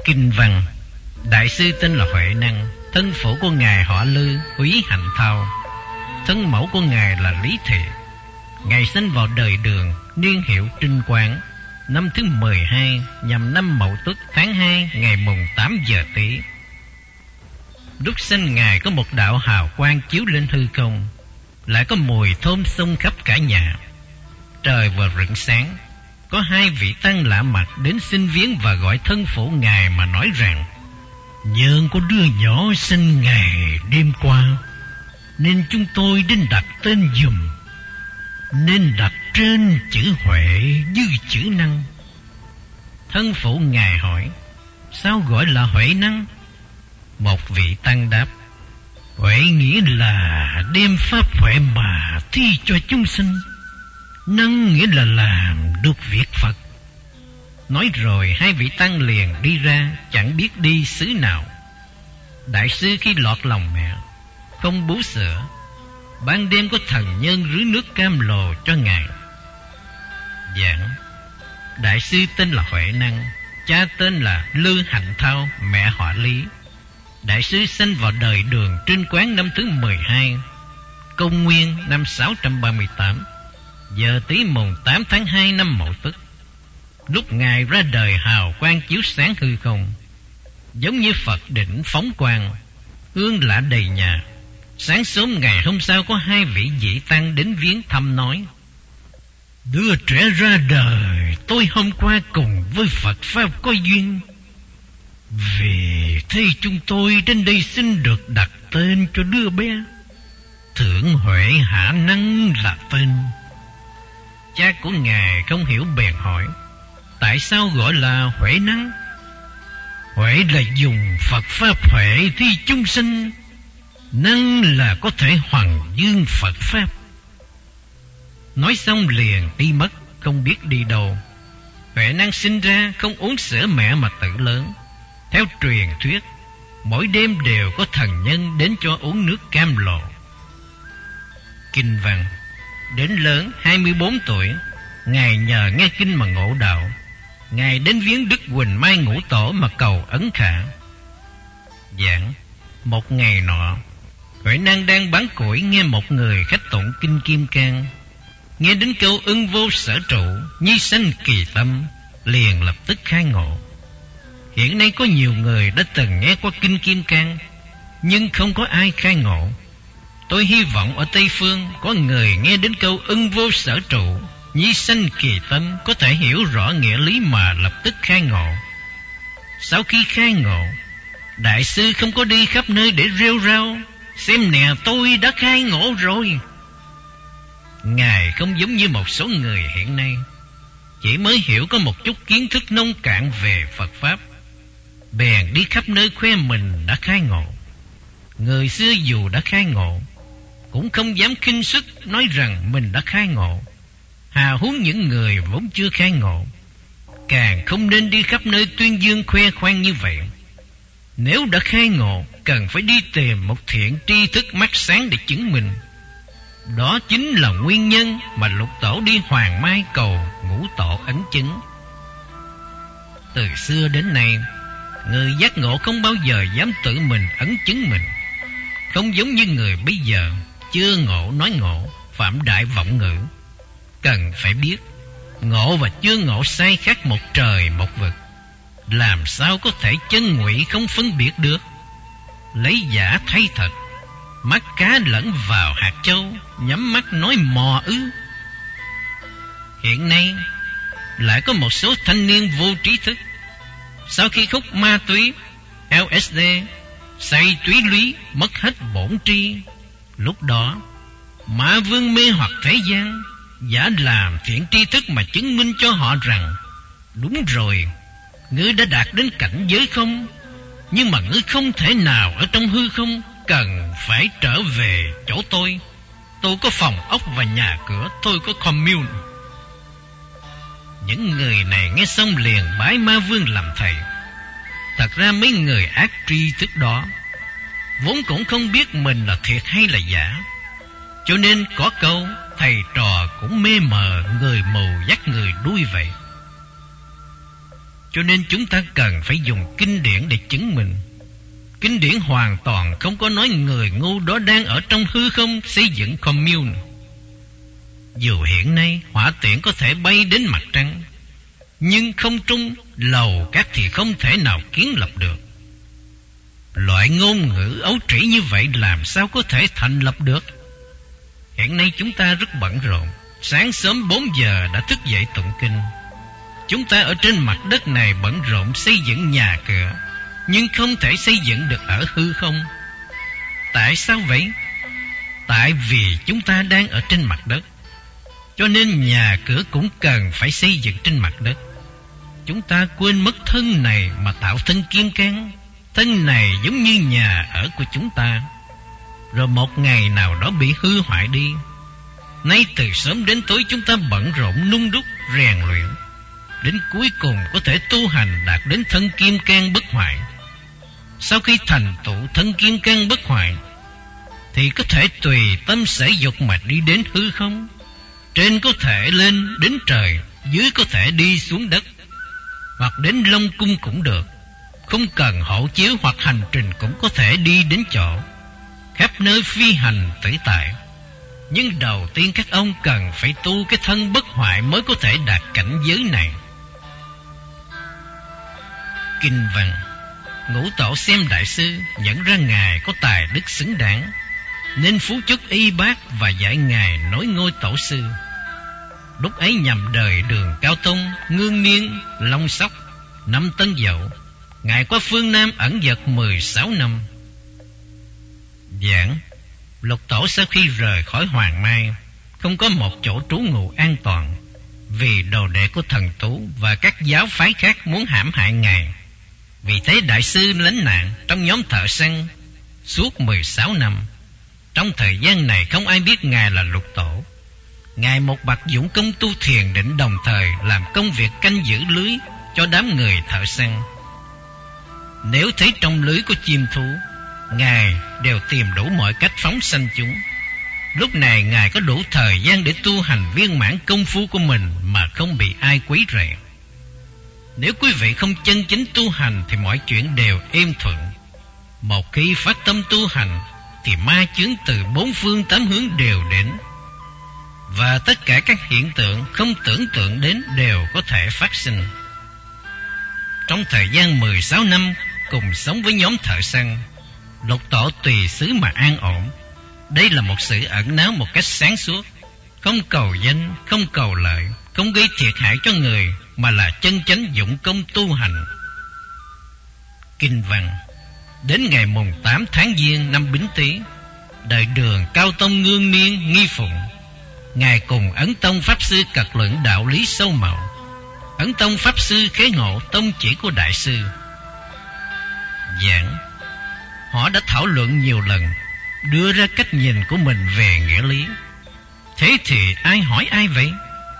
Kinh văn. Đại sư tên là Huệ Năng, thân phụ của ngài họ Lư, úy Hạnh Thao, thân mẫu của ngài là Lý Thị. Ngài sinh vào đời Đường, niên hiệu Trinh Quán, năm thứ 12, nhằm năm Mậu Tuất, tháng 2, ngày mùng 8 giờ Tý. Lúc sinh ngài có một đạo hào quang chiếu lên hư không, lại có mùi thơm xông khắp cả nhà. Trời vừa rạng sáng, có hai vị tăng lạ mặt đến xin viếng và gọi thân phụ ngài mà nói rằng: nhờ có đứa nhỏ sinh ngày đêm qua, nên chúng tôi đến đặt tên giùm. Nên đặt trên chữ Huệ như chữ Năng. Thân phụ ngài hỏi: sao gọi là Huệ Năng? Một vị tăng đáp: Huệ nghĩa là đem pháp huệ mà thi cho chúng sinh. Năng nghĩa là làm được việc Phật. Nói rồi hai vị tăng liền đi ra, chẳng biết đi xứ nào. Đại sư khi lọt lòng mẹ, không bú sữa, ban đêm có thần nhân rưới nước cam lồ cho ngài. Giảng. Đại sư tên là Huệ Năng, cha tên là Lư Hạnh Thao, mẹ họ Lý. Đại sư sinh vào đời Đường Trinh Quán năm thứ 12, công nguyên năm 638, giờ Tý mùng 8 tháng 2 năm Mậu Tuất. Lúc ngài ra đời hào quang chiếu sáng hư không, giống như Phật đỉnh phóng quang, hương lạ đầy nhà. Sáng sớm ngày hôm sau có hai vị vị tăng đến viếng thăm nói: đứa trẻ ra đời tôi hôm qua cùng với Phật Pháp có duyên. Vì thế chúng tôi đến đây xin được đặt tên cho đứa bé. Thượng Huệ Hạ Năng là tên. Cha của ngài không hiểu bèn hỏi: tại sao gọi là Huệ Năng? Huệ là dùng Phật Pháp huệ thi chúng sinh, năng là có thể hoằng dương Phật Pháp. Nói xong liền đi mất, không biết đi đâu. Huệ Năng sinh ra không uống sữa mẹ mà tự lớn. Theo truyền thuyết, mỗi đêm đều có thần nhân đến cho uống nước cam lồ. Kinh văn. Đến lớn 24 tuổi, ngài nhờ nghe kinh mà ngộ đạo. Ngài đến viếng Đức Huỳnh Mai Ngũ Tổ mà cầu ấn khả. Giảng. Một ngày nọ, Huệ Năng đang bán củi nghe một người khách tụng kinh Kim Cang. Nghe đến câu ưng vô sở trụ, nhi sanh kỳ tâm, liền lập tức khai ngộ. Hiện nay có nhiều người đã từng nghe qua kinh Kim Cang, nhưng không có ai khai ngộ. Tôi hy vọng ở Tây Phương có người nghe đến câu ưng vô sở trụ, nhi sanh kỳ tâm, có thể hiểu rõ nghĩa lý mà lập tức khai ngộ. Sau khi khai ngộ, đại sư không có đi khắp nơi để rêu rao: xem nè, tôi đã khai ngộ rồi. Ngài không giống như một số người hiện nay, chỉ mới hiểu có một chút kiến thức nông cạn về Phật Pháp, bèn đi khắp nơi khoe mình đã khai ngộ. Người xưa dù đã khai ngộ, cũng không dám khinh suất nói rằng mình đã khai ngộ, hà huống những người vốn chưa khai ngộ. Càng không nên đi khắp nơi tuyên dương khoe khoang như vậy. Nếu đã khai ngộ, cần phải đi tìm một thiện tri thức mắt sáng để chứng minh. Đó chính là nguyên nhân mà Lục Tổ đi Hoàng Mai cầu Ngũ Tổ ấn chứng. Từ xưa đến nay, người giác ngộ không bao giờ dám tự mình ấn chứng mình. Không giống như người bây giờ, chưa ngộ nói ngộ, phạm đại vọng ngữ. Cần phải biết, ngộ và chưa ngộ sai khác một trời một vực. Làm sao có thể chân ngụy không phân biệt được? Lấy giả thay thật, mắt cá lẫn vào hạt châu, nhắm mắt nói mò ư? Hiện nay lại có một số thanh niên vô trí thức, sau khi hút ma túy, LSD, say túy lúy, mất hết bổn tri. Lúc đó Ma Vương mê hoặc thế gian, giả làm thiện tri thức mà chứng minh cho họ rằng: đúng rồi, ngươi đã đạt đến cảnh giới không, nhưng mà ngươi không thể nào ở trong hư không, cần phải trở về chỗ tôi. Tôi có phòng ốc và nhà cửa, tôi có commune. Những người này nghe xong liền bái Ma Vương làm thầy. Thật ra mấy người ác tri thức đó vốn cũng không biết mình là thiệt hay là giả, cho nên có câu thầy trò cũng mê mờ, người mù dắt người đuôi vậy. Cho nên chúng ta cần phải dùng kinh điển để chứng minh. Kinh điển hoàn toàn không có nói người ngu đó đang ở trong hư không xây dựng commune. Dù hiện nay hỏa tiễn có thể bay đến mặt trăng, nhưng không trung lầu các thì không thể nào kiến lập được. Loại ngôn ngữ ấu trĩ như vậy làm sao có thể thành lập được? Hiện nay chúng ta rất bận rộn. Sáng sớm 4 giờ đã thức dậy tụng kinh. Chúng ta ở trên mặt đất này bận rộn xây dựng nhà cửa, nhưng không thể xây dựng được ở hư không. Tại sao vậy? Tại vì chúng ta đang ở trên mặt đất, cho nên nhà cửa cũng cần phải xây dựng trên mặt đất. Chúng ta quên mất thân này mà tạo thân kiên can. Thân này giống như nhà ở của chúng ta, rồi một ngày nào đó bị hư hoại đi. Nay từ sớm đến tối chúng ta bận rộn nung đúc rèn luyện, đến cuối cùng có thể tu hành đạt đến thân kiên can bất hoại. Sau khi thành tựu thân kiên can bất hoại thì có thể tùy tâm sở dục mà đi đến hư không. Trên có thể lên đến trời, dưới có thể đi xuống đất, hoặc đến Long Cung cũng được. Không cần hộ chiếu hoặc hành trình cũng có thể đi đến chỗ, khắp nơi phi hành tự tại. Nhưng đầu tiên các ông cần phải tu cái thân bất hoại mới có thể đạt cảnh giới này. Kinh văn. Ngũ Tổ xem đại sư nhận ra ngài có tài đức xứng đáng, nên phú chúc y bác và dạy ngài nối ngôi tổ sư. Lúc ấy nhằm đời Đường Cao Tông, Ngưng Niên, Long Sóc, năm Tân Dậu, ngài qua phương Nam ẩn dật 16 năm. Giảng. Lục Tổ sau khi rời khỏi Hoàng Mai, không có một chỗ trú ngụ an toàn, vì đồ đệ của Thần Tú và các giáo phái khác muốn hãm hại ngài. Vì thế đại sư lánh nạn trong nhóm thợ săn suốt 16 năm. Trong thời gian này không ai biết ngài là Lục Tổ. Ngài một bậc dũng công tu thiền định, đồng thời làm công việc canh giữ lưới cho đám người thợ săn. Nếu thấy trong lưới có chim thú, ngài đều tìm đủ mọi cách phóng sanh chúng. Lúc này ngài có đủ thời gian để tu hành viên mãn công phu của mình mà không bị ai quấy rầy. Nếu quý vị không chân chính tu hành thì mọi chuyện đều êm thuận. Một khi phát tâm tu hành thì ma chướng từ 4 phương 8 hướng đều đến, và tất cả các hiện tượng không tưởng tượng đến đều có thể phát sinh. Trong thời gian 16 năm cùng sống với nhóm thợ săn, Lục Tổ tùy xứ mà an ổn. Đây là một sự ẩn náu một cách sáng suốt, không cầu danh, không cầu lợi, không gây thiệt hại cho người, mà là chân chánh dụng công tu hành. Kinh văn. Đến ngày mùng 8 tháng Giêng năm Bính Tý, đời Đường Cao Tông Ngưng Niên nghi phụng, ngài cùng Ấn Tông Pháp Sư cật luận đạo lý sâu màu. Ấn Tông Pháp Sư khế ngộ tông chỉ của đại sư. Giảng. Họ đã thảo luận nhiều lần, đưa ra cách nhìn của mình về nghĩa lý. Thế thì ai hỏi ai vậy?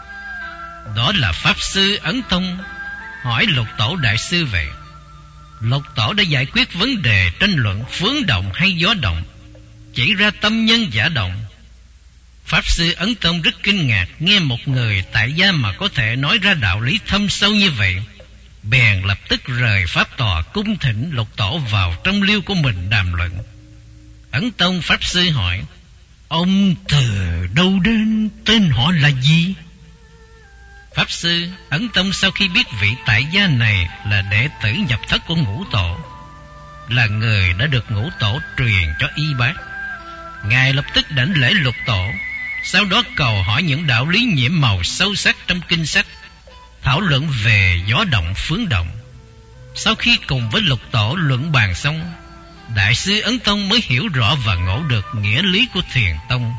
Đó là Pháp Sư Ấn Tông hỏi Lục Tổ đại sư vậy. Lục Tổ đã giải quyết vấn đề tranh luận phướng động hay gió động, chỉ ra tâm nhân giả động. Pháp Sư Ấn Tông rất kinh ngạc nghe một người tại gia mà có thể nói ra đạo lý thâm sâu như vậy, bèn lập tức rời pháp tòa cung thỉnh Lục Tổ vào trong liêu của mình đàm luận. Ấn Tông Pháp Sư hỏi: ông từ đâu đến, tên họ là gì? Pháp Sư Ấn Tông sau khi biết vị tại gia này là đệ tử nhập thất của Ngũ Tổ, là người đã được Ngũ Tổ truyền cho y bác, ngài lập tức đảnh lễ Lục Tổ, sau đó cầu hỏi những đạo lý nhiễm màu sâu sắc trong kinh sách, thảo luận về gió động phướng động. Sau khi cùng với Lục Tổ luận bàn xong, đại sư Ấn Tông mới hiểu rõ và ngộ được nghĩa lý của Thiền Tông.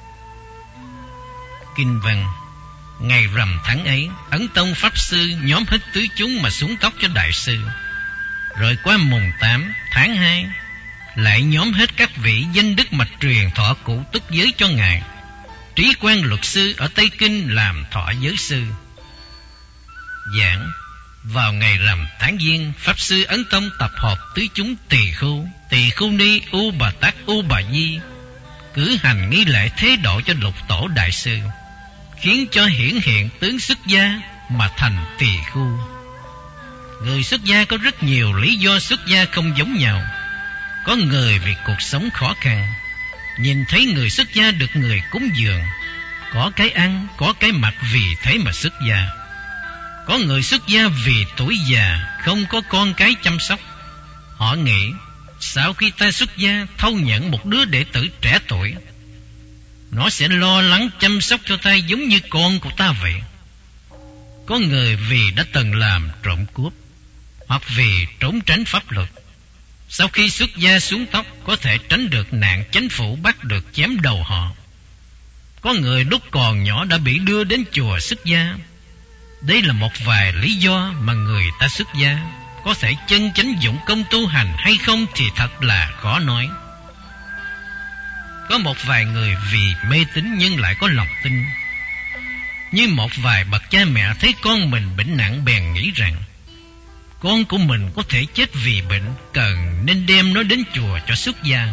Kinh văn. Ngày rằm tháng ấy, Ấn Tông Pháp Sư nhóm hết tứ chúng mà xuống tóc cho đại sư. Rồi qua mùng 8 tháng 2, lại nhóm hết các vị danh đức mà truyền thọ cụ túc giới cho ngài. Trí Quang Luật Sư ở Tây Kinh làm thọ giới sư. Giảng. Vào ngày rằm tháng Giêng, Pháp Sư Ấn Tông tập hợp tứ chúng Tỳ Khu Ni, U Bà Tát, U Bà Di, cử hành nghi lễ thế độ cho Lục Tổ đại sư, khiến cho hiển hiện tướng xuất gia mà thành tỳ khu. Người xuất gia có rất nhiều lý do xuất gia không giống nhau. Có người vì cuộc sống khó khăn, nhìn thấy người xuất gia được người cúng dường, có cái ăn, có cái mặc, vì thế mà xuất gia. Có người xuất gia vì tuổi già, không có con cái chăm sóc. Họ nghĩ, sau khi ta xuất gia thâu nhận một đứa đệ tử trẻ tuổi, nó sẽ lo lắng chăm sóc cho ta giống như con của ta vậy. Có người vì đã từng làm trộm cướp, hoặc vì trốn tránh pháp luật, sau khi xuất gia xuống tóc có thể tránh được nạn chánh phủ bắt được chém đầu họ. Có người lúc còn nhỏ đã bị đưa đến chùa xuất gia. Đây là một vài lý do mà người ta xuất gia. Có thể chân chánh dụng công tu hành hay không thì thật là khó nói. Có một vài người vì mê tín nhưng lại có lòng tin. Như một vài bậc cha mẹ thấy con mình bệnh nặng bèn nghĩ rằng con của mình có thể chết vì bệnh, cần nên đem nó đến chùa cho xuất gia.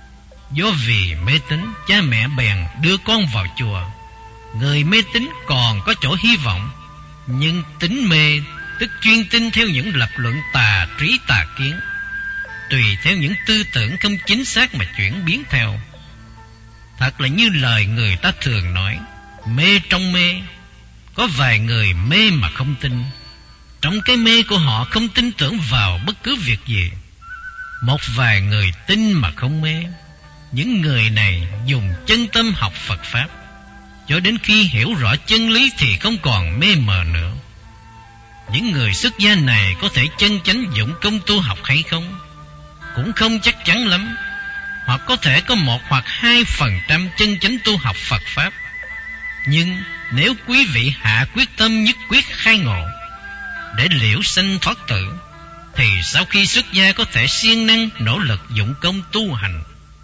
Do vì mê tín, cha mẹ bèn đưa con vào chùa. Người mê tín còn có chỗ hy vọng, nhưng tín mê tức chuyên tin theo những lập luận tà trí tà kiến, tùy theo những tư tưởng không chính xác mà chuyển biến theo. Thật là như lời người ta thường nói, mê trong mê. Có vài người mê mà không tin. Trong cái mê của họ không tin tưởng vào bất cứ việc gì. Một vài người tin mà không mê. Những người này dùng chân tâm học Phật Pháp, cho đến khi hiểu rõ chân lý thì không còn mê mờ nữa. Những người xuất gia này có thể chân chánh dụng công tu học hay không cũng không chắc chắn lắm. Hoặc có thể có 1 hoặc 2% chân chánh tu học Phật Pháp. Nhưng nếu quý vị hạ quyết tâm nhất quyết khai ngộ để liễu sanh thoát tử, thì sau khi xuất gia có thể siêng năng nỗ lực dụng công tu hành.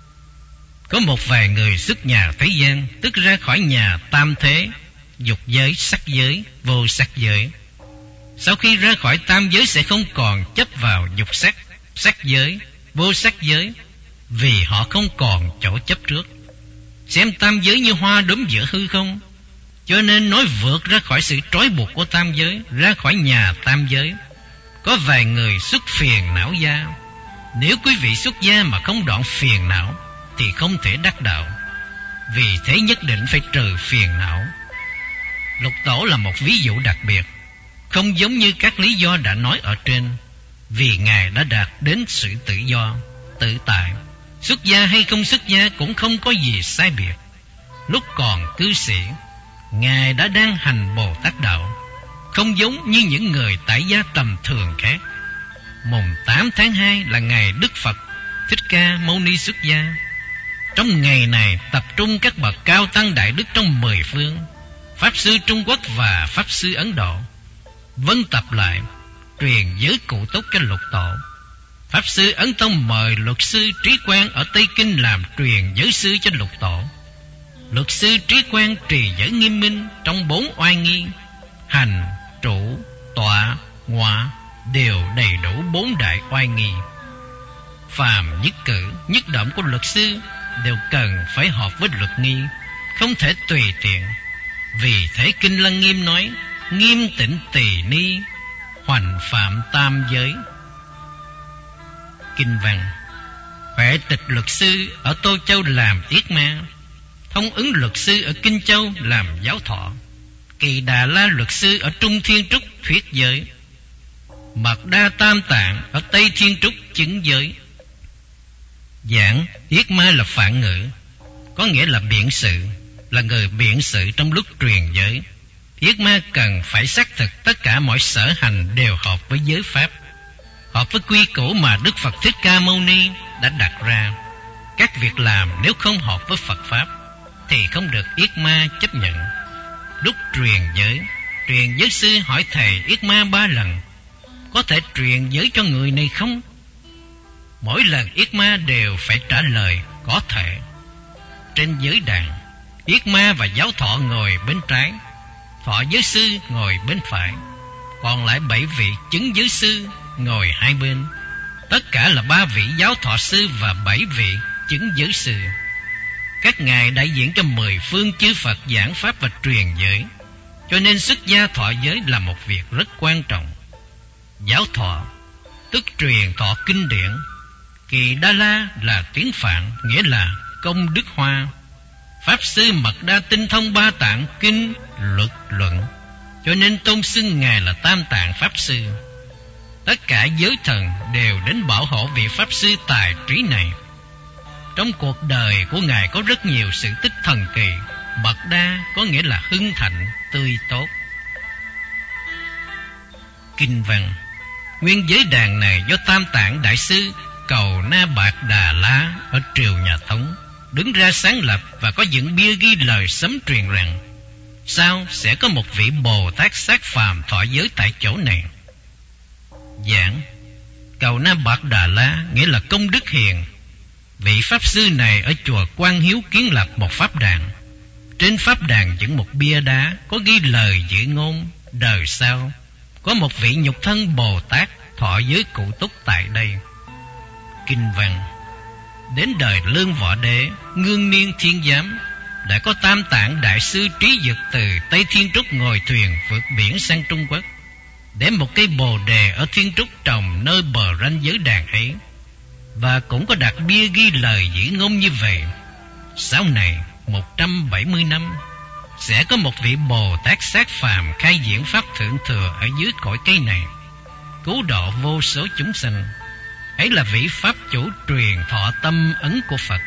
Có một vài người xuất nhà thế gian, tức ra khỏi nhà tam thế, dục giới, sắc giới, vô sắc giới. Sau khi ra khỏi tam giới sẽ không còn chấp vào dục sắc, sắc giới, vô sắc giới, vì họ không còn chỗ chấp trước. Xem tam giới như hoa đốm giữa hư không, cho nên nói vượt ra khỏi sự trói buộc của tam giới, ra khỏi nhà tam giới. Có vài người xuất phiền não gia. Nếu quý vị xuất gia mà không đoạn phiền não thì không thể đắc đạo. Vì thế nhất định phải trừ phiền não. Lục Tổ là một ví dụ đặc biệt, không giống như các lý do đã nói ở trên, vì Ngài đã đạt đến sự tự do, tự tại. Xuất gia hay không xuất gia cũng không có gì sai biệt. Lúc còn cư sĩ, Ngài đã đang hành Bồ Tát Đạo, không giống như những người tại gia tầm thường khác. Mùng 8 tháng 2 là ngày Đức Phật Thích Ca Mâu Ni xuất gia. Trong ngày này tập trung các bậc cao tăng đại đức trong 10 phương, Pháp sư Trung Quốc và Pháp sư Ấn Độ, vân tập lại truyền giới cụ túc cho Lục Tổ. Pháp sư Ấn Tông mời luật sư Trí Quang ở Tây Kinh làm truyền giới sư cho Lục Tổ. Luật sư Trí Quang trì giới nghiêm minh trong 4 oai nghi, hành, trụ, tọa, ngọa đều đầy đủ 4 đại oai nghi. Phàm nhất cử, nhất động của luật sư đều cần phải hợp với luật nghi, không thể tùy tiện. Vì thế Kinh Lăng Nghiêm nói, nghiêm tịnh tỳ ni, hoành phạm tam giới. Kinh văn: Huệ Tịch luật sư ở Tô Châu làm Yết Ma, Thông Ứng luật sư ở Kinh Châu làm Giáo Thọ, Kỳ Đà La luật sư ở Trung Thiên Trúc thuyết giới, Mật Đa Tam Tạng ở Tây Thiên Trúc chứng giới. Giảng Yết Ma là phạn ngữ, có nghĩa là biện sự, là người biện sự trong lúc truyền giới. Yết Ma cần phải xác thực tất cả mọi sở hành đều hợp với giới pháp, hợp với quy củ mà Đức Phật Thích Ca Mâu Ni đã đặt ra. Các việc làm nếu không hợp với Phật Pháp thì không được Yết Ma chấp nhận. Lúc truyền giới sư hỏi thầy Yết Ma 3 lần, có thể truyền giới cho người này không? Mỗi lần Yết Ma đều phải trả lời có thể. Trên giới đàn, Yết Ma và Giáo Thọ ngồi bên trái, Thọ giới sư ngồi bên phải, còn lại 7 vị chứng giới sư ngồi hai bên. Tất cả là 3 vị Giáo Thọ sư và 7 vị chứng giới sư. Các ngài đại diện cho 10 phương chư Phật giảng pháp và truyền giới, cho nên xuất gia thọ giới là một việc rất quan trọng. Giáo thọ tức truyền thọ kinh điển. Kỳ Đa La là tiếng Phạn, nghĩa là công đức hoa. Pháp sư Mật Đa tinh thông ba tạng kinh luật luận, cho nên tôn xưng Ngài là Tam Tạng Pháp Sư. Tất cả giới thần đều đến bảo hộ vị Pháp Sư tài trí này. Trong cuộc đời của Ngài có rất nhiều sự tích thần kỳ. Mật Đa có nghĩa là hưng thịnh, tươi tốt. Kinh văn: nguyên giới đàn này do Tam Tạng Đại Sư Cầu Na Bạc Đà La ở triều nhà Tống đứng ra sáng lập, và có dựng bia ghi lời sấm truyền rằng sau sẽ có một vị Bồ Tát sát phàm thọ giới tại chỗ này. Giảng: Cầu Na Bạc Đà La nghĩa là công đức hiền. Vị Pháp Sư này ở chùa Quan Hiếu kiến lập một pháp đàn. Trên pháp đàn dựng một bia đá có ghi lời dự ngôn đời sau có một vị nhục thân Bồ Tát thọ giới cụ túc tại đây. Kinh văn: đến đời Lương Võ Đế Ngương Niên Thiên Giám, đã có Tam Tạng Đại Sư Trí Dực từ Tây Thiên Trúc ngồi thuyền vượt biển sang Trung Quốc, để một cây bồ đề ở Thiên Trúc trồng nơi bờ ranh giới đàn ấy, và cũng có đặt bia ghi lời dĩ ngôn như vậy: sau này 170 năm sẽ có một vị Bồ Tát sát phàm khai diễn pháp thượng thừa ở dưới cõi cây này, cứu độ vô số chúng sanh. Ấy là vị Pháp chủ truyền thọ tâm ấn của Phật.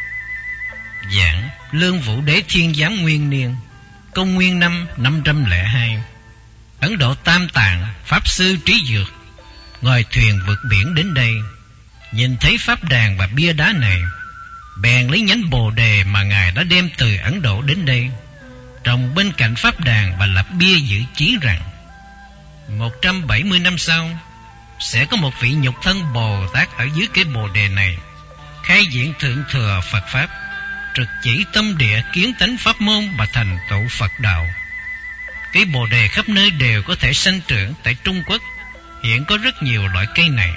Giảng: Lương Vũ Đế Thiên Giám Nguyên Niên, công nguyên năm 502, Ấn Độ Tam Tạng Pháp Sư Trí Dược ngồi thuyền vượt biển đến đây, nhìn thấy pháp đàn và bia đá này, bèn lấy nhánh bồ đề mà Ngài đã đem từ Ấn Độ đến đây, trồng bên cạnh pháp đàn và lập bia dự chí rằng 170 năm sau sẽ có một vị nhục thân Bồ Tát ở dưới cái bồ đề này, khai diễn thượng thừa Phật Pháp, trực chỉ tâm địa kiến tánh pháp môn và thành tựu Phật đạo. Cây bồ đề khắp nơi đều có thể sanh trưởng. Tại Trung Quốc hiện có rất nhiều loại cây này.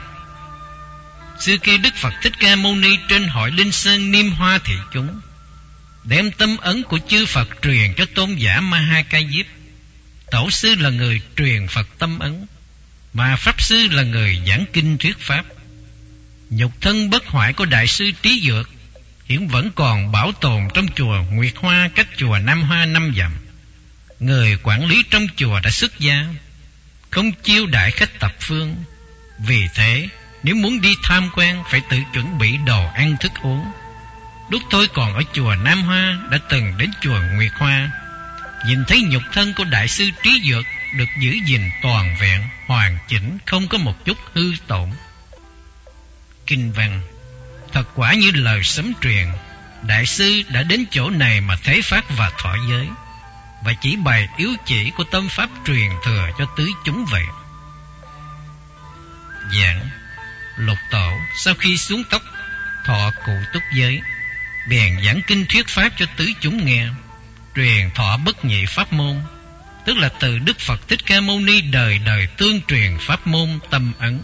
Xưa kia Đức Phật Thích Ca Mâu Ni trên hội Linh Sơn Niêm Hoa thị chúng đem tâm ấn của chư Phật truyền cho tôn giả Ma Ha Ca Diếp. Tổ sư là người truyền Phật tâm ấn, mà Pháp Sư là người giảng kinh thuyết Pháp. Nhục thân bất hoại của Đại sư Trí Dược hiện vẫn còn bảo tồn trong chùa Nguyệt Hoa, cách chùa Nam Hoa 5 dặm. Người quản lý trong chùa đã xuất gia, không chiêu đãi khách thập phương. Vì thế nếu muốn đi tham quan phải tự chuẩn bị đồ ăn thức uống. Lúc tôi còn ở chùa Nam Hoa đã từng đến chùa Nguyệt Hoa, nhìn thấy nhục thân của Đại sư Trí Dược được giữ gìn toàn vẹn, hoàn chỉnh, không có một chút hư tổn. Kinh văn: thật quả như lời sấm truyền, Đại sư đã đến chỗ này mà thấy pháp và thọ giới, và chỉ bày yếu chỉ của tâm pháp truyền thừa cho tứ chúng vậy. Giảng: Lục Tổ sau khi xuống tóc thọ cụ túc giới, bèn giảng kinh thuyết pháp cho tứ chúng nghe, truyền thọ bất nhị pháp môn, tức là từ Đức Phật Thích Ca Mâu Ni đời đời tương truyền pháp môn tâm ấn.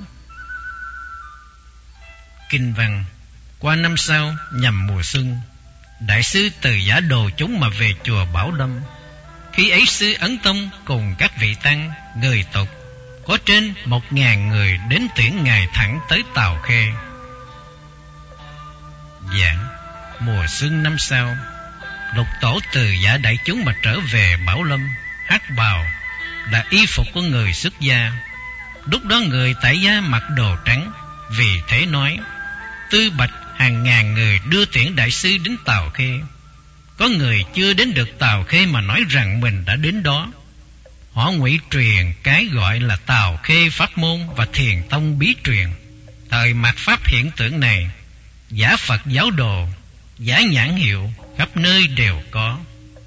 Kinh văn: qua năm sau nhằm mùa xuân, Đại sư từ Giả Đồ chúng mà về chùa Bảo Lâm. Khi ấy sư Ấn Tông cùng các vị tăng người tục có trên 1.000 người đến tiễn Ngài thẳng tới Tào Khê. Giảng: mùa xuân năm sau, Lục Tổ từ giả đại chúng mà trở về Bảo Lâm, hắc bào là y phục của người xuất gia. Lúc đó người tại gia mặc đồ trắng, vì thế nói: tư bạch hàng ngàn người đưa tiễn Đại sư đến Tào Khê. Có người chưa đến được Tào Khê mà nói rằng mình đã đến đó. Họ ngụy truyền cái gọi là Tào Khê pháp môn và Thiền Tông bí truyền. Thời mạt pháp hiện tượng này, giả Phật giáo đồ, giả nhãn hiệu khắp nơi đều có.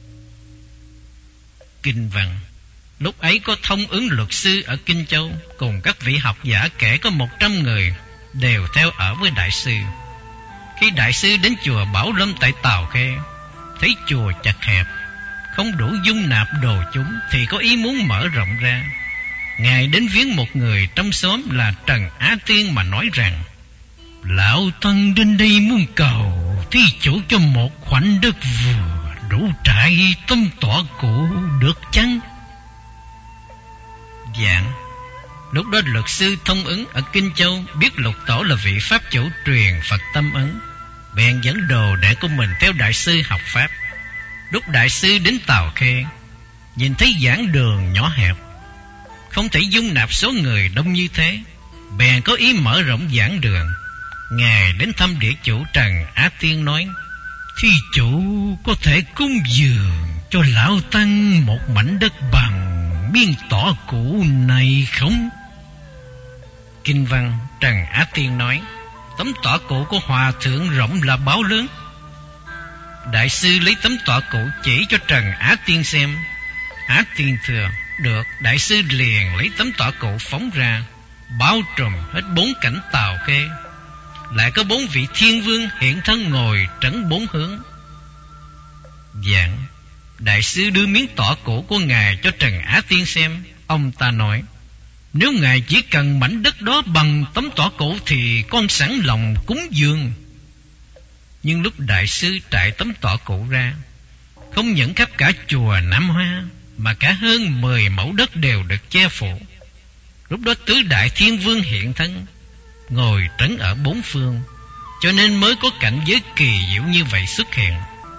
Kinh văn: lúc ấy có Thông Ứng luật sư ở Kinh Châu cùng các vị học giả kể có 100 người đều theo ở với Đại sư. Khi Đại sư đến chùa Bảo Lâm tại Tào Khê, thấy chùa chật hẹp, không đủ dung nạp đồ chúng, thì có ý muốn mở rộng ra. Ngài đến viếng một người trong xóm là Trần Á Tiên mà nói rằng: lão tăng đến đây muốn cầu thí chủ cho một khoảnh đất vừa đủ trại tâm tọa cụ được chăng? Giảng: Lúc đó luật sư Thông Ứng ở Kinh Châu biết Lục Tổ là vị pháp chủ truyền Phật Tâm Ấn, bèn dẫn đồ đệ của mình theo đại sư học pháp. Lúc đại sư đến Tào Khê, nhìn thấy giảng đường nhỏ hẹp, không thể dung nạp số người đông như thế, bèn có ý mở rộng giảng đường. Ngài đến thăm địa chủ Trần Á Tiên nói: "Thí chủ có thể cúng dường cho lão tăng một mảnh đất bằng miếng tỏ cũ này không?" Kinh văn Trần Á Tiên nói: "Tấm tỏ cũ của hòa thượng rộng là báo lớn." Đại sư lấy tấm tỏ cũ chỉ cho Trần Á Tiên xem. Á Tiên thưa: "Được." Đại sư liền lấy tấm tỏ cũ phóng ra, bao trùm hết 4 cảnh Tào Khê. Lại có 4 vị thiên vương hiện thân ngồi trấn 4 hướng. Giảng, đại sư đưa miếng tỏ cũ của ngài cho Trần Á Tiên xem. Ông ta nói: "Nếu ngài chỉ cần mảnh đất đó bằng tấm tỏ cũ thì con sẵn lòng cúng dường." Nhưng lúc đại sư trải tấm tỏ cũ ra, không những khắp cả chùa Nam Hoa mà cả hơn 10 mẫu đất đều được che phủ. Lúc đó tứ đại thiên vương hiện thân, ngồi trấn ở 4 phương, cho nên mới có cảnh giới kỳ diệu như vậy xuất hiện.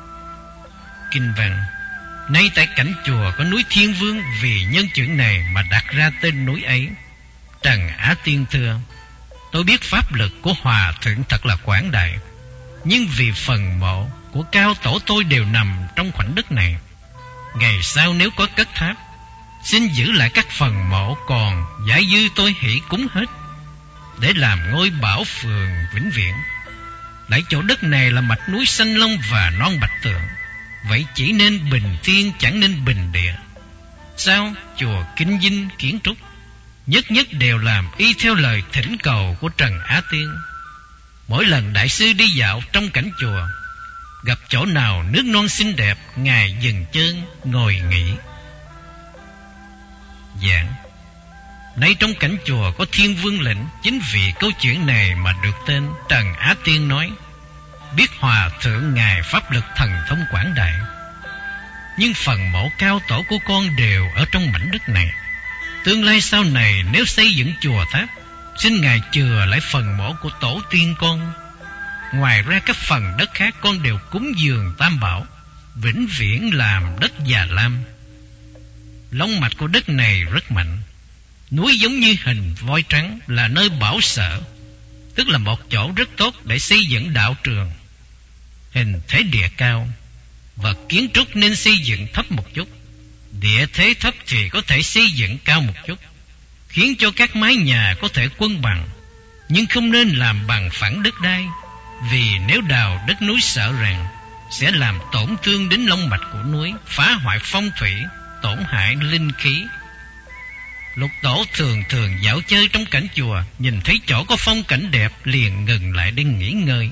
Kinh văn: Nay tại cảnh chùa có núi Thiên Vương, vì nhân chuyện này mà đặt ra tên núi ấy. Trần Á Tiên thưa: "Tôi biết pháp lực của hòa thượng thật là quảng đại, nhưng vì phần mộ của cao tổ tôi đều nằm trong khoảnh đất này. Ngày sau nếu có cất tháp, xin giữ lại các phần mộ, còn giải dư tôi hỷ cúng hết, để làm ngôi bảo phường vĩnh viễn. Lại chỗ đất này là mạch núi Xanh Long và non Bạch Tượng, vậy chỉ nên bình thiên chẳng nên bình địa. Sao chùa Kinh Dinh kiến trúc nhất nhất đều làm y theo lời thỉnh cầu của Trần Á Tiên. Mỗi lần đại sư đi dạo trong cảnh chùa, gặp chỗ nào nước non xinh đẹp, ngài dừng chân ngồi nghỉ." Giảng: Nay trong cảnh chùa có Thiên Vương lĩnh, chính vì câu chuyện này mà được tên. Trần Á Tiên nói: "Biết hòa thượng ngài pháp lực thần thông quảng đại, nhưng phần mộ cao tổ của con đều ở trong mảnh đất này. Tương lai sau này nếu xây dựng chùa tháp, xin ngài chừa lại phần mộ của tổ tiên con. Ngoài ra các phần đất khác con đều cúng dường Tam Bảo, vĩnh viễn làm đất Già Lam. Long mạch của đất này rất mạnh, núi giống như hình voi trắng, là nơi bảo sở, tức là một chỗ rất tốt để xây dựng đạo trường. Hình thế địa cao, và kiến trúc nên xây dựng thấp một chút. Địa thế thấp thì có thể xây dựng cao một chút, khiến cho các mái nhà có thể quân bằng, nhưng không nên làm bằng phẳng đất đai, vì nếu đào đất núi sợ rằng sẽ làm tổn thương đến long mạch của núi, phá hoại phong thủy, tổn hại linh khí." Lục Tổ thường thường dạo chơi trong cảnh chùa, nhìn thấy chỗ có phong cảnh đẹp liền ngừng lại để nghỉ ngơi.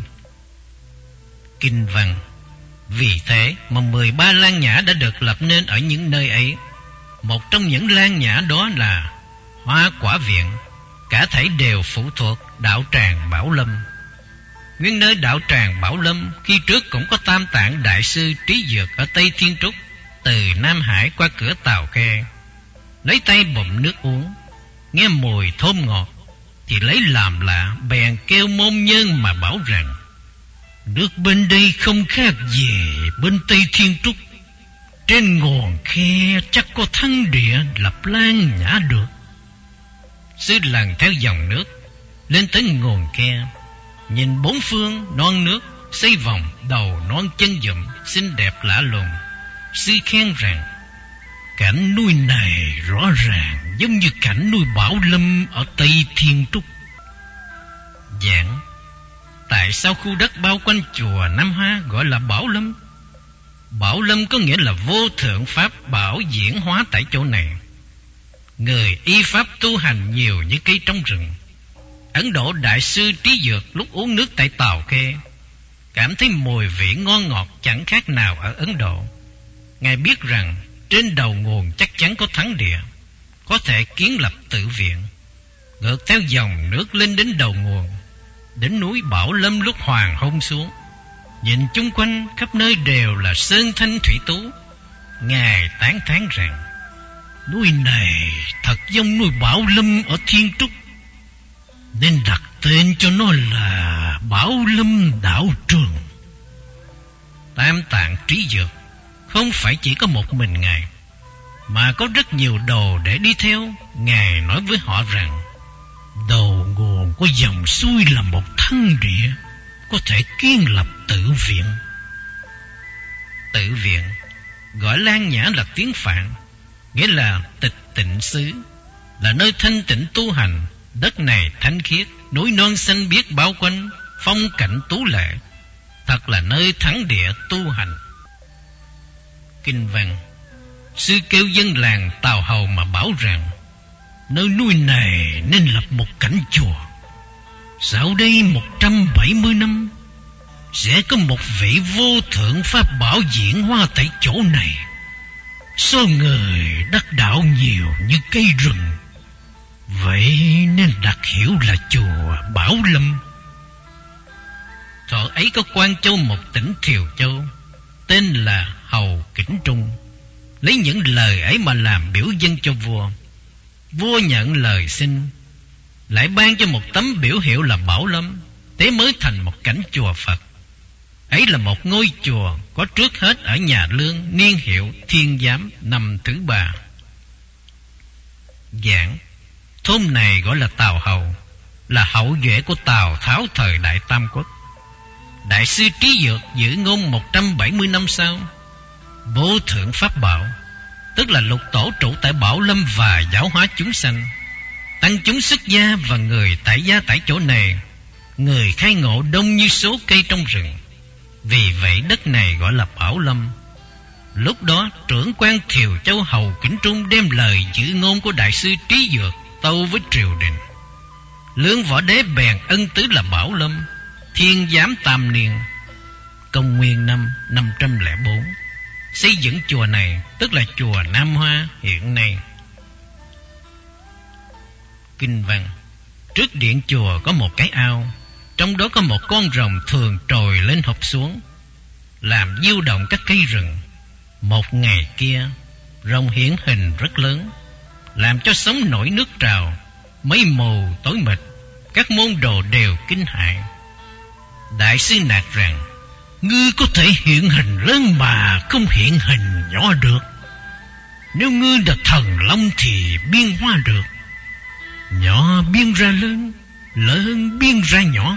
Kinh văn: Vì thế mà 13 lan nhã đã được lập nên ở những nơi ấy. Một trong những lan nhã đó là Hoa Quả Viện, cả thảy đều phụ thuộc đạo tràng Bảo Lâm. Nguyên nơi đạo tràng Bảo Lâm khi trước cũng có Tam Tạng Đại sư Trí Dược ở Tây Thiên Trúc, từ Nam Hải qua cửa Tào Khê, lấy tay bụm nước uống, nghe mùi thơm ngọt thì lấy làm lạ, bèn kêu môn nhân mà bảo rằng: "Nước bên đây không khác gì bên Tây Thiên Trúc, trên nguồn khe chắc có thăng địa lập lan nhã được." Sư lần theo dòng nước lên tới nguồn khe, nhìn 4 phương non nước xây vòng, đầu non chân dụm, xinh đẹp lạ lùng. Sư khen rằng: "Cảnh núi này rõ ràng giống như cảnh núi Bảo Lâm ở Tây Thiên Trúc." Giảng: Tại sao khu đất bao quanh chùa Nam Hoa gọi là Bảo Lâm? Bảo Lâm có nghĩa là vô thượng pháp bảo diễn hóa tại chỗ này. Người y pháp tu hành nhiều như cây trong rừng. Ấn Độ Đại sư Trí Dược lúc uống nước tại Tào Khê, cảm thấy mùi vị ngon ngọt chẳng khác nào ở Ấn Độ. Ngài biết rằng trên đầu nguồn chắc chắn có thắng địa, có thể kiến lập tự viện. Ngược theo dòng nước lên đến đầu nguồn, đến núi Bảo Lâm lúc hoàng hôn xuống, nhìn chung quanh khắp nơi đều là sơn thanh thủy tú. Ngài tán thán rằng: Núi này thật giống núi Bảo Lâm ở Thiên Trúc, nên đặt tên cho nó là Bảo Lâm Đạo Trường. Tam Tạng Trí Dược không phải chỉ có một mình Ngài, mà có rất nhiều đồ để đi theo. Ngài nói với họ rằng đầu nguồn của dòng xuôi là một thân địa, có thể kiến lập tự viện. Tự viện gọi Lan Nhã là tiếng Phạn, nghĩa là tịch tịnh xứ, là nơi thanh tịnh tu hành. Đất này thánh khiết, núi non xanh biếc bao quanh, phong cảnh tú lệ, thật là nơi thắng địa tu hành. Kinh văn: sư kêu dân làng Tào Hầu mà bảo rằng nơi núi này nên lập một cảnh chùa. Sau đây 170 năm sẽ có một vị vô thượng pháp bảo diễn hóa tại chỗ này. Số người đắc đạo nhiều như cây rừng, vậy nên đặt hiểu là chùa Bảo Lâm. Thọ ấy có quan châu một tỉnh Thiều Châu, tên là Hầu Kỉnh Trung, lấy những lời ấy mà làm biểu dân cho vua. Vua nhận lời xin, lại ban cho một tấm biểu hiệu là Bảo Lâm, thế mới thành một cảnh chùa Phật. Ấy là một ngôi chùa có trước hết ở nhà Lương, niên hiệu Thiên Giám, năm thứ 3. Giảng: thôn này gọi là Tào Hầu, là hậu duệ của Tào Tháo thời Đại Tam Quốc. Đại sư Trí Dược giữ ngôn 170 năm sau. Vô thượng pháp bảo, tức là lục tổ trụ tại Bảo Lâm và giáo hóa chúng sanh. Tăng chúng xuất gia và người tại gia tại chỗ này, người khai ngộ đông như số cây trong rừng. Vì vậy đất này gọi là Bảo Lâm. Lúc đó trưởng quan Thiều Châu Hầu Kỉnh Trung đem lời giữ ngôn của đại sư Trí Dược tâu với triều đình. Lương Võ Đế bèn ân tứ là Bảo Lâm, Thiên Giám tam niên, công nguyên năm 504, xây dựng chùa này, tức là chùa Nam Hoa hiện nay. Kinh văn: trước điện chùa có một cái ao, trong đó có một con rồng thường trồi lên hộp xuống, làm diêu động các cây rừng. Một ngày kia, rồng hiện hình rất lớn, làm cho sóng nổi nước trào, mây mù tối mịt, các môn đồ đều kinh hãi. Đại sư nạt rằng: ngươi có thể hiện hình lớn mà không hiện hình nhỏ được. Nếu ngươi là thần long thì biên hóa được, nhỏ biên ra lớn, lớn biên ra nhỏ.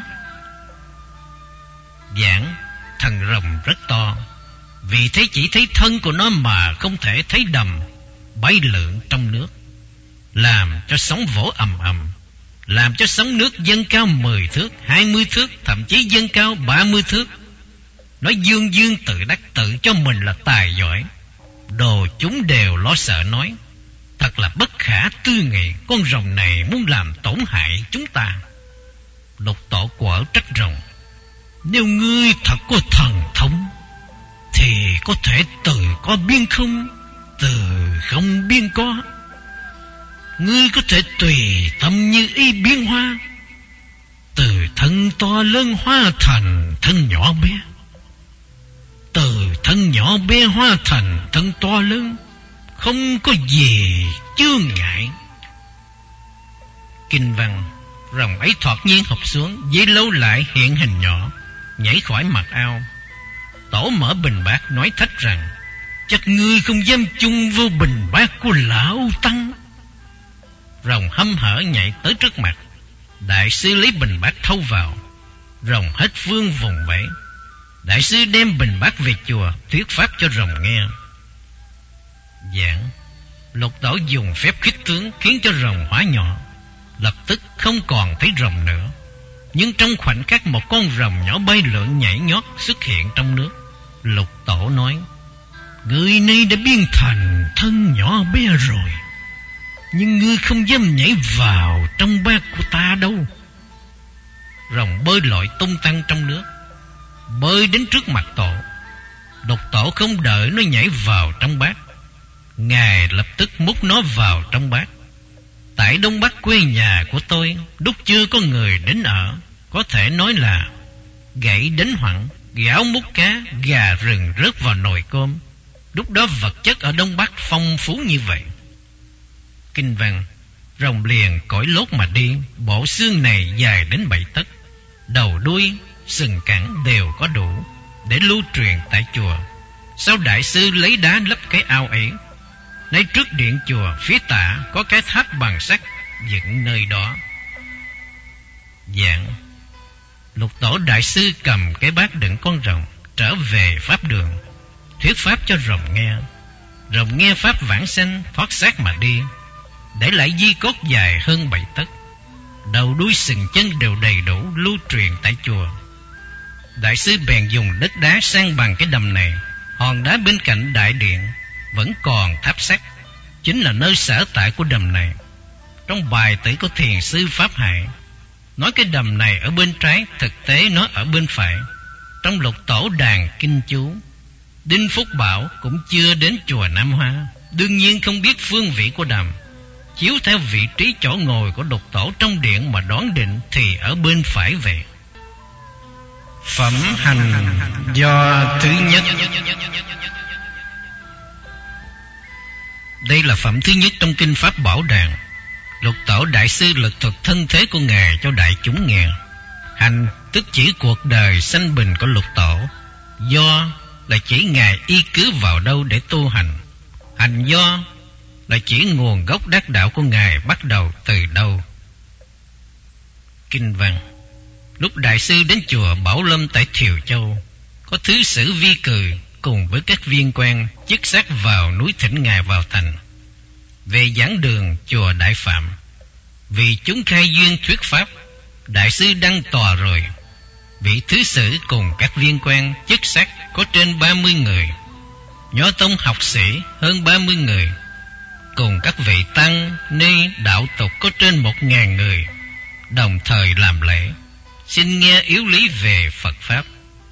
Giảng: thần rồng rất to, vì thế chỉ thấy thân của nó mà không thể thấy đầm, bay lượn trong nước, làm cho sóng vỗ ầm ầm, làm cho sóng nước dâng cao 10 thước, 20 thước, thậm chí dâng cao 30 thước. Nó dương dương tự đắc, tự cho mình là tài giỏi. Đồ chúng đều lo sợ nói: thật là bất khả tư nghị, con rồng này muốn làm tổn hại chúng ta. Lục tổ quở trách rồng: nếu ngươi thật có thần thông thì có thể từ có biên không, từ không biên có. Ngươi có thể tùy tâm như ý biến hóa, từ thân to lớn hóa thành thân nhỏ bé, từ thân nhỏ bé hóa thành thân to lớn, không có gì chướng ngại. Kinh văn: rồng ấy thoạt nhiên hụp xuống, giây lâu lại hiện hình nhỏ, nhảy khỏi mặt ao. Tổ mở bình bát nói thách rằng: chắc ngươi không dám chung vô bình bát của lão tăng. Rồng hăm hở nhảy tới trước mặt. Đại sư lấy bình bát thâu vào. Rồng hết vương vùng vẫy. Đại sư đem bình bát về chùa, thuyết pháp cho rồng nghe. Giảng: lục tổ dùng phép khích tướng khiến cho rồng hóa nhỏ, lập tức không còn thấy rồng nữa. Nhưng trong khoảnh khắc một con rồng nhỏ bay lượn nhảy nhót xuất hiện trong nước. Lục tổ nói: người này đã biến thành thân nhỏ bé rồi, nhưng ngươi không dám nhảy vào trong bát của ta đâu. Rồng bơi lội tung tăng trong nước, bơi đến trước mặt tổ. Lục tổ không đợi nó nhảy vào trong bát, ngài lập tức múc nó vào trong bát. Tại Đông Bắc quê nhà của tôi, lúc chưa có người đến ở, có thể nói là gãy đến hoặn, gạo múc cá, gà rừng rớt vào nồi cơm. Lúc đó vật chất ở Đông Bắc phong phú như vậy. Kinh văn: rồng liền cõi lốt mà đi, bộ xương này dài đến 7 tấc, đầu đuôi sừng cẳng đều có đủ để lưu truyền tại chùa. Sau đại sư lấy đá lấp cái ao ấy. Nay trước điện chùa phía tả có cái tháp bằng sắt dựng nơi đó. Dạng: Lục Tổ đại sư cầm cái bát đựng con rồng trở về pháp đường, thuyết pháp cho rồng nghe. Rồng nghe pháp vãng sanh, thoát xác mà đi, để lại di cốt dài hơn 7 tấc, đầu đuôi sừng chân đều đầy đủ lưu truyền tại chùa. Đại sư bèn dùng đất đá san bằng cái đầm này. Hòn đá bên cạnh đại điện vẫn còn tháp sắt, chính là nơi sở tại của đầm này. Trong bài tử của thiền sư Pháp Hải nói cái đầm này ở bên trái, thực tế nó ở bên phải. Trong Lục Tổ đàn kinh chú, Đinh Phúc Bảo cũng chưa đến chùa Nam Hoa, đương nhiên không biết phương vị của đầm. Chiếu theo vị trí chỗ ngồi của Lục Tổ trong điện mà đoán định thì ở bên phải vậy. Phẩm hành do thứ nhất. Đây là phẩm thứ nhất trong kinh Pháp Bảo Đàn. Lục Tổ đại sư lực thuật thân thế của Ngài cho đại chúng nghe. Hành tức chỉ cuộc đời sanh bình của Lục Tổ. Do là chỉ Ngài y cứ vào đâu để tu hành. Hành do là chỉ nguồn gốc đắc đạo của Ngài bắt đầu từ đâu. Kinh văn: lúc đại sư đến chùa Bảo Lâm tại Thiều Châu, có thứ sử Vi Cừ cùng với các viên quan chức sắc vào núi thỉnh Ngài vào thành. Về giảng đường chùa Đại Phạm, vì chúng khai duyên thuyết pháp, đại sư đăng tòa rồi. Vị thứ sử cùng các viên quan chức sắc có trên 30 người, nho tông học sĩ hơn 30 người, cùng các vị tăng ni đạo tục có trên 1.000 người, đồng thời làm lễ, xin nghe yếu lý về Phật Pháp.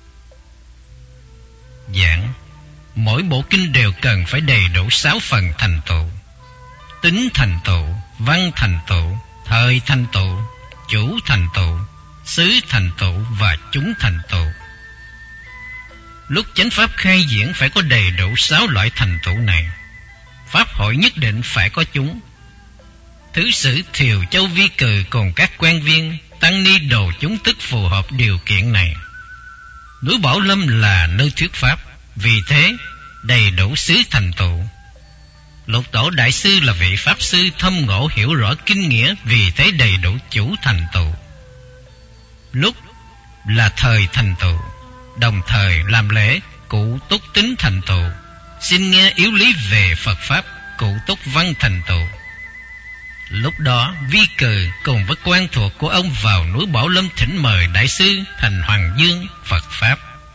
Giảng: mỗi bộ kinh đều cần phải đầy đủ 6 phần thành tựu: tính thành tựu, văn thành tựu, thời thành tựu, chủ thành tựu, xứ thành tựu và chúng thành tựu. Lúc chánh pháp khai diễn phải có đầy đủ 6 loại thành tựu này. Pháp hội nhất định phải có chúng. Thứ sử Thiều Châu Vi Cừ cùng các quan viên tăng ni đồ chúng tức phù hợp điều kiện này. Núi Bảo Lâm là nơi thuyết pháp, vì thế đầy đủ xứ thành tựu. Lục Tổ đại sư là vị pháp sư thâm ngộ hiểu rõ kinh nghĩa, vì thế đầy đủ chủ thành tựu. Lúc là thời thành tựu, đồng thời làm lễ cụ túc tính thành tựu, xin nghe yếu lý về Phật Pháp cụ túc văn thành tựu. Lúc đó Vi Cừ cùng với quan thuộc của ông vào núi Bảo Lâm thỉnh mời đại sư thành Hoàng Dương Phật Pháp.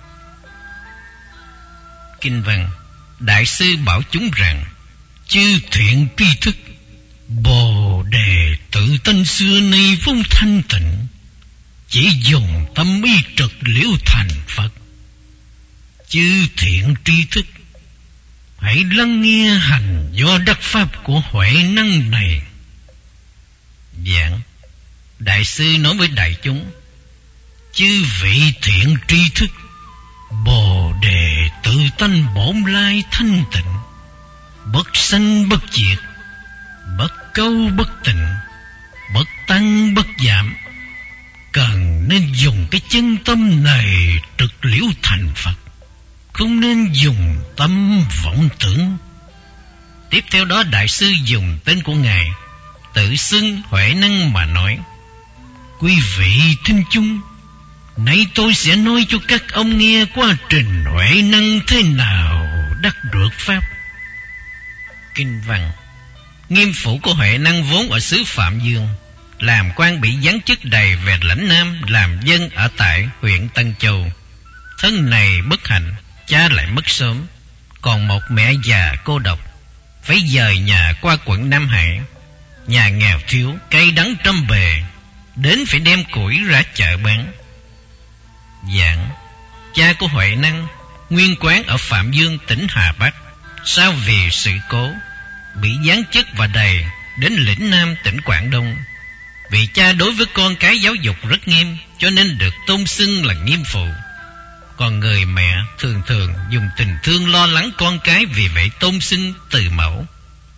Kinh văn: đại sư bảo chúng rằng: chư thiện tri thức, Bồ Đề tự tánh xưa nay vốn thanh tịnh, chỉ dùng tâm ý trực liễu thành Phật. Chư thiện tri thức, hãy lắng nghe hành do đắc pháp của huệ năng này. Giảng: đại sư nói với đại chúng: chư vị thiện tri thức, Bồ Đề tự tánh bổn lai thanh tịnh, bất sanh bất diệt, bất câu bất tịnh, bất tăng bất giảm, cần nên dùng cái chân tâm này trực liễu thành Phật, không nên dùng tâm vọng tưởng. Tiếp theo đó đại sư dùng tên của Ngài tự xưng huệ năng mà nói: quý vị thính chúng, nay tôi sẽ nói cho các ông nghe quá trình huệ năng thế nào đắc được pháp. Kinh văn: nghiêm phủ của huệ năng vốn ở xứ Phạm Dương, làm quan bị giáng chức đầy về lãnh Nam, làm dân ở tại huyện Tân Châu. Thân này bất hạnh, cha lại mất sớm, còn một mẹ già cô độc, phải dời nhà qua quận Nam Hải. Nhà nghèo thiếu, cây đắng trăm bề, đến phải đem củi ra chợ bán. Giảng: cha của Huệ Năng nguyên quán ở Phạm Dương tỉnh Hà Bắc, sau vì sự cố bị giáng chức và đày đến lĩnh Nam tỉnh Quảng Đông. Vì cha đối với con cái giáo dục rất nghiêm, cho nên được tôn xưng là nghiêm phụ. Còn người mẹ thường thường dùng tình thương lo lắng con cái, vì vậy tôn xưng từ mẫu.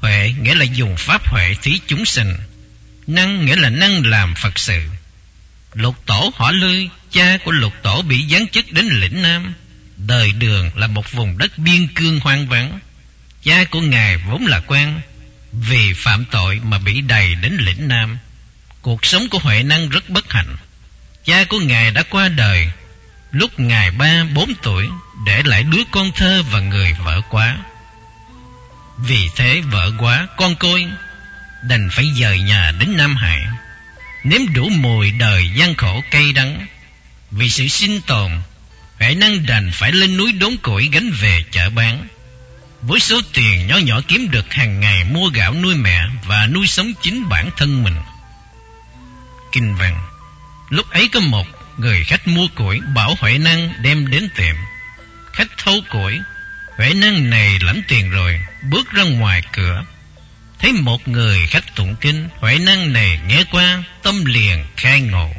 Huệ nghĩa là dùng pháp huệ thí chúng sinh, năng nghĩa là năng làm Phật sự. Lục tổ họ Lư, cha của lục tổ bị giáng chức đến lĩnh Nam. Đời Đường là một vùng đất biên cương hoang vắng. Cha của ngài vốn là quan, vì phạm tội mà bị đày đến lĩnh Nam. Cuộc sống của Huệ Năng rất bất hạnh. Cha của ngài đã qua đời lúc ngài 3-4 tuổi, để lại đứa con thơ và người vợ quá. Vì thế vợ quá, con côi, đành phải dời nhà đến Nam Hải, nếm đủ mùi đời gian khổ cay đắng. Vì sự sinh tồn, Huệ Năng đành phải lên núi đốn củi gánh về chợ bán. Với số tiền nhỏ nhỏ kiếm được hàng ngày mua gạo nuôi mẹ và nuôi sống chính bản thân mình. Kinh văn: lúc ấy có một người khách mua củi bảo Huệ Năng đem đến tiệm. Khách thâu củi. Huệ Năng này lãnh tiền rồi, bước ra ngoài cửa, thấy một người khách tụng kinh. Huệ Năng này nghe qua, tâm liền khai ngộ.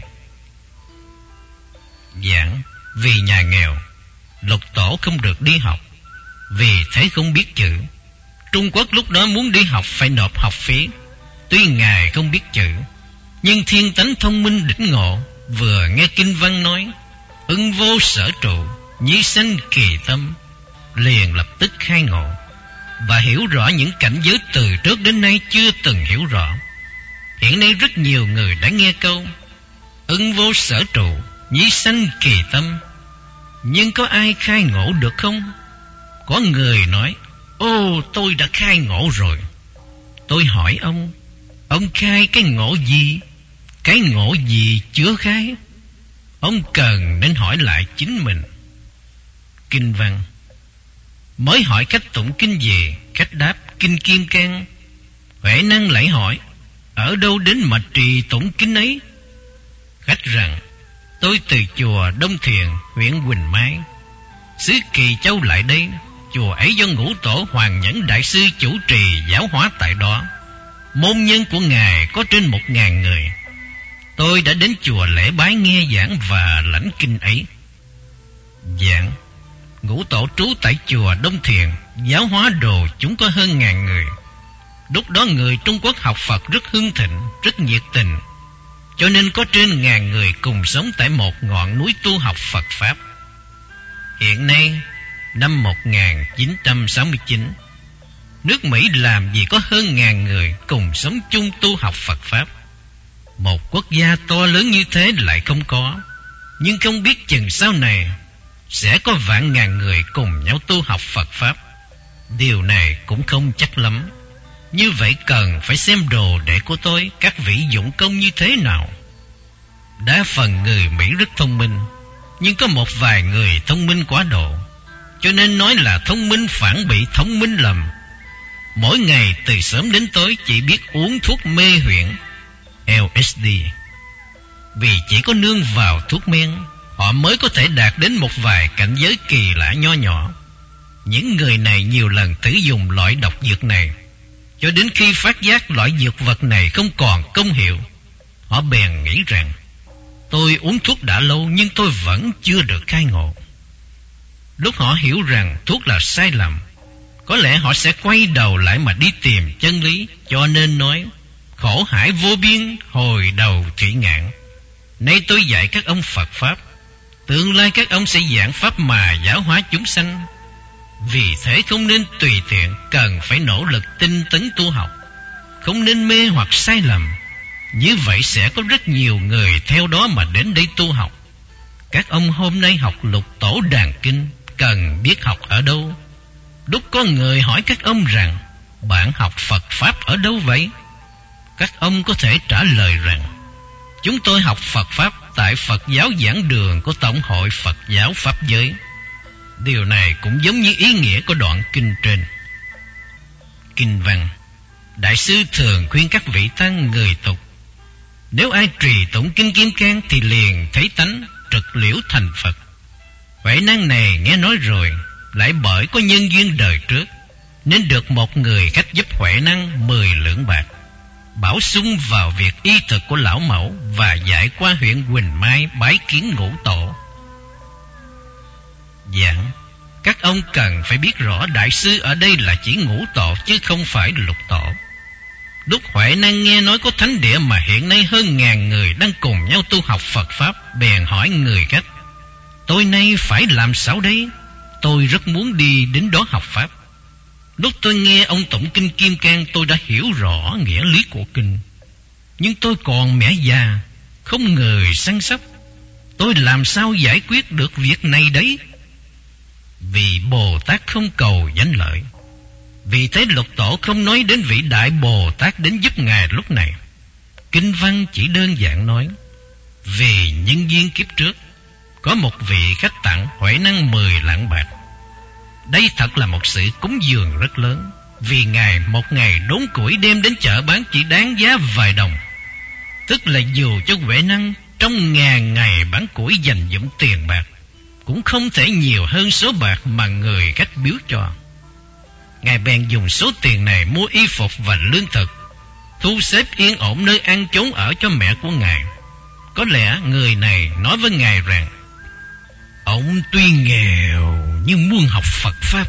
Giảng: vì nhà nghèo, lục tổ không được đi học, vì thế không biết chữ. Trung Quốc lúc đó muốn đi học phải nộp học phí. Tuy ngài không biết chữ, nhưng thiên tánh thông minh đỉnh ngộ, vừa nghe kinh văn nói ưng vô sở trụ, nhi sanh kỳ tâm, liền lập tức khai ngộ và hiểu rõ những cảnh giới từ trước đến nay chưa từng hiểu rõ. Hiện nay rất nhiều người đã nghe câu ưng vô sở trụ, nhi sanh kỳ tâm, nhưng có ai khai ngộ được không? Có người nói: ô, tôi đã khai ngộ rồi. Tôi hỏi ông khai cái ngộ gì? Cái ngộ gì chưa khai? Ông cần nên hỏi lại chính mình. Kinh văn: mới hỏi khách tụng kinh gì? Khách đáp: kinh Kim Cang. Huệ Năng lại hỏi: ở đâu đến mà trì tụng kinh ấy? Khách rằng: tôi từ chùa Đông Thiền, huyện Quỳnh Mai, xứ Kỳ Châu lại đây. Chùa ấy do Ngũ Tổ Hoàng Nhẫn Đại Sư chủ trì giáo hóa tại đó. Môn nhân của ngài có trên 1000 người. Tôi đã đến chùa lễ bái nghe giảng và lãnh kinh ấy. Giảng: Ngũ Tổ trú tại chùa Đông Thiền, giáo hóa đồ chúng có hơn 1000 người. Lúc đó người Trung Quốc học Phật rất hưng thịnh, rất nhiệt tình, cho nên có trên 1000 người cùng sống tại một ngọn núi tu học Phật Pháp. Hiện nay, năm 1969, nước Mỹ làm gì có hơn 1000 người cùng sống chung tu học Phật Pháp. Một quốc gia to lớn như thế lại không có, nhưng không biết chừng sau này sẽ có vạn ngàn người cùng nhau tu học Phật Pháp. Điều này cũng không chắc lắm. Như vậy cần phải xem đồ đệ của tôi, các vị dụng công như thế nào. Đa phần người Mỹ rất thông minh, nhưng có một vài người thông minh quá độ, cho nên nói là thông minh phản bị thông minh lầm. Mỗi ngày từ sớm đến tối chỉ biết uống thuốc mê huyễn LSD. Vì chỉ có nương vào thuốc men, họ mới có thể đạt đến một vài cảnh giới kỳ lạ nho nhỏ. Những người này nhiều lần thử dùng loại độc dược này, cho đến khi phát giác loại dược vật này không còn công hiệu, họ bèn nghĩ rằng tôi uống thuốc đã lâu nhưng tôi vẫn chưa được khai ngộ. Lúc họ hiểu rằng thuốc là sai lầm, có lẽ họ sẽ quay đầu lại mà đi tìm chân lý, cho nên nói khổ hải vô biên, hồi đầu thủy ngạn. Nay tôi dạy các ông Phật Pháp, tương lai các ông sẽ giảng Pháp mà giáo hóa chúng sanh. Vì thế không nên tùy tiện, cần phải nỗ lực tinh tấn tu học, không nên mê hoặc sai lầm. Như vậy sẽ có rất nhiều người theo đó mà đến đây tu học. Các ông hôm nay học Lục Tổ Đàn Kinh, cần biết học ở đâu. Lúc có người hỏi các ông rằng bạn học Phật Pháp ở đâu vậy? Các ông có thể trả lời rằng chúng tôi học Phật Pháp tại Phật giáo giảng đường của Tổng hội Phật giáo Pháp giới. Điều này cũng giống như ý nghĩa của đoạn kinh trên. Kinh văn: Đại sư thường khuyên các vị tăng người tục, nếu ai trì tụng kinh Kim Cang thì liền thấy tánh, trực liễu thành Phật. Huệ Năng này nghe nói rồi, lại bởi có nhân duyên đời trước, nên được một người khách giúp Huệ Năng 10 lượng bạc, bảo sung vào việc y thực của lão mẫu và dạy qua huyện Quỳnh Mai bái kiến Ngũ Tổ. Giảng: Các ông cần phải biết rõ đại sư ở đây là chỉ Ngũ Tổ chứ không phải Lục Tổ. Lúc Huệ Năng nghe nói có thánh địa mà hiện nay hơn 1000 người đang cùng nhau tu học Phật Pháp, bèn hỏi người cách: tôi nay phải làm sao đây? Tôi rất muốn đi đến đó học Pháp. Lúc tôi nghe ông tụng kinh Kim Cang, tôi đã hiểu rõ nghĩa lý của kinh. Nhưng tôi còn mẹ già, không người săn sóc. Tôi làm sao giải quyết được việc này đấy? Vì Bồ Tát không cầu danh lợi. Vì thế Lục Tổ không nói đến vị Đại Bồ Tát đến giúp Ngài lúc này. Kinh văn chỉ đơn giản nói: vì nhân duyên kiếp trước, có một vị khách tặng Huệ Năng 10 lạng bạc. Đây thật là một sự cúng dường rất lớn, vì Ngài một ngày đốn củi đem đến chợ bán chỉ đáng giá vài đồng. Tức là dù cho Huệ Năng trong 1000 ngày bán củi dành dụm tiền bạc, cũng không thể nhiều hơn số bạc mà người khách biếu cho. Ngài bèn dùng số tiền này mua y phục và lương thực, thu xếp yên ổn nơi ăn chốn ở cho mẹ của Ngài. Có lẽ người này nói với Ngài rằng: ông tuy nghèo nhưng muốn học Phật Pháp,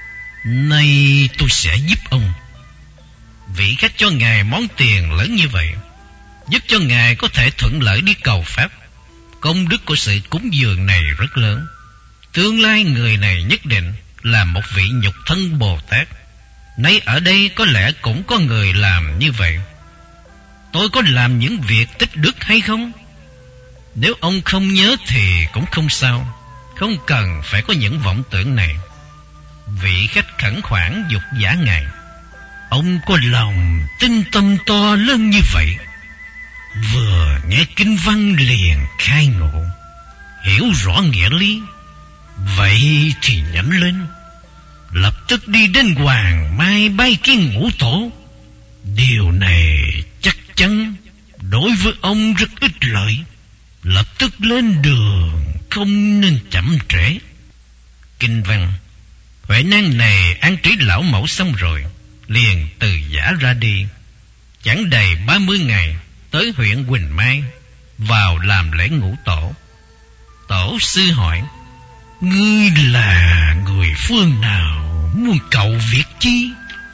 nay tôi sẽ giúp ông. Vị khách cho Ngài món tiền lớn như vậy, giúp cho Ngài có thể thuận lợi đi cầu Pháp. Công đức của sự cúng dường này rất lớn. Tương lai người này nhất định là một vị nhục thân Bồ Tát. Nay ở đây có lẽ cũng có người làm như vậy. Tôi có làm những việc tích đức hay không? Nếu ông không nhớ thì cũng không sao, không cần phải có những vọng tưởng này. Vị khách khẩn khoản dục giả Ngài: ông có lòng tinh tâm to lớn như vậy, vừa nghe kinh văn liền khai ngộ, hiểu rõ nghĩa lý. Vậy thì nhanh lên, lập tức đi đến Hoàng Mai bái kiến Ngũ Tổ. Điều này chắc chắn đối với ông rất ích lợi. Lập tức lên đường, không nên chậm trễ. Kinh văn: Huệ Năng này an trí lão mẫu xong rồi, liền từ giả ra đi. Chẳng đầy 30 ngày tới huyện Quỳnh Mai, vào làm lễ Ngũ Tổ. Tổ sư hỏi: ngươi là người phương nào, muốn cầu việc chi?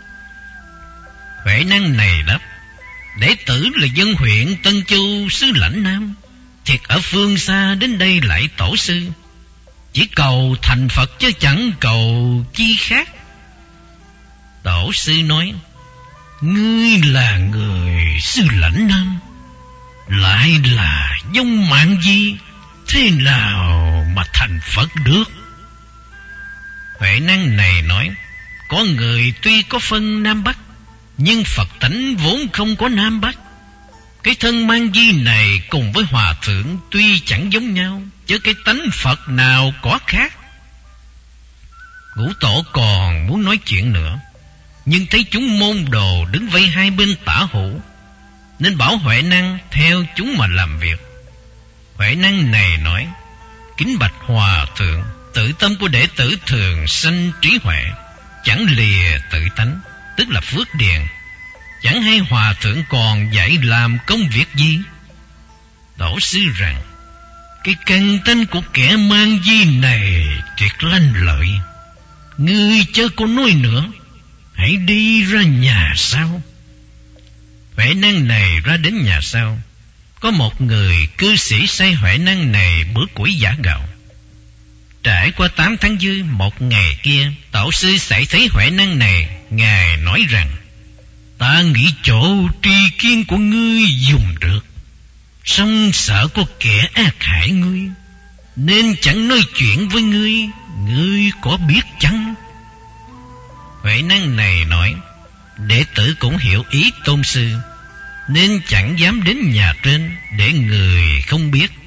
Huệ Năng này đáp: đệ tử là dân huyện Tân Châu, xứ Lãnh Nam, thiệt ở phương xa đến đây lạy tổ sư, chỉ cầu thành Phật chứ chẳng cầu chi khác. Tổ sư nói: ngươi là người xứ Lãnh Nam, lại là dông mạng gì, thế nào mà thành Phật được? Huệ Năng này nói: có người tuy có phân Nam Bắc, nhưng Phật tánh vốn không có Nam Bắc. Cái thân mang di này cùng với hòa thượng tuy chẳng giống nhau, chứ cái tánh Phật nào có khác. Ngũ Tổ còn muốn nói chuyện nữa, nhưng thấy chúng môn đồ đứng vây hai bên tả hữu, nên bảo Huệ Năng theo chúng mà làm việc. Huệ Năng này nói: kính bạch hòa thượng, tự tâm của đệ tử thường sanh trí huệ, chẳng lìa tự tánh, tức là phước điền. Chẳng hay hòa thượng còn dạy làm công việc gì? Tổ sư rằng: cái căn tánh của kẻ mang di này thiệt lanh lợi. Ngươi chớ có nói nữa, hãy đi ra nhà sau. Huệ Năng này ra đến nhà sau. Có một người cư sĩ sai Huệ Năng này bữa củi giả gạo. Trải qua 8 tháng dư, một ngày kia, tổ sư xảy thấy Huệ Năng này. Ngài nói rằng: ta nghĩ chỗ tri kiến của ngươi dùng được, song sợ có kẻ ác hại ngươi, nên chẳng nói chuyện với ngươi. Ngươi có biết chăng? Huệ Năng này nói: đệ tử cũng hiểu ý tôn sư, nên chẳng dám đến nhà trên để người không biết.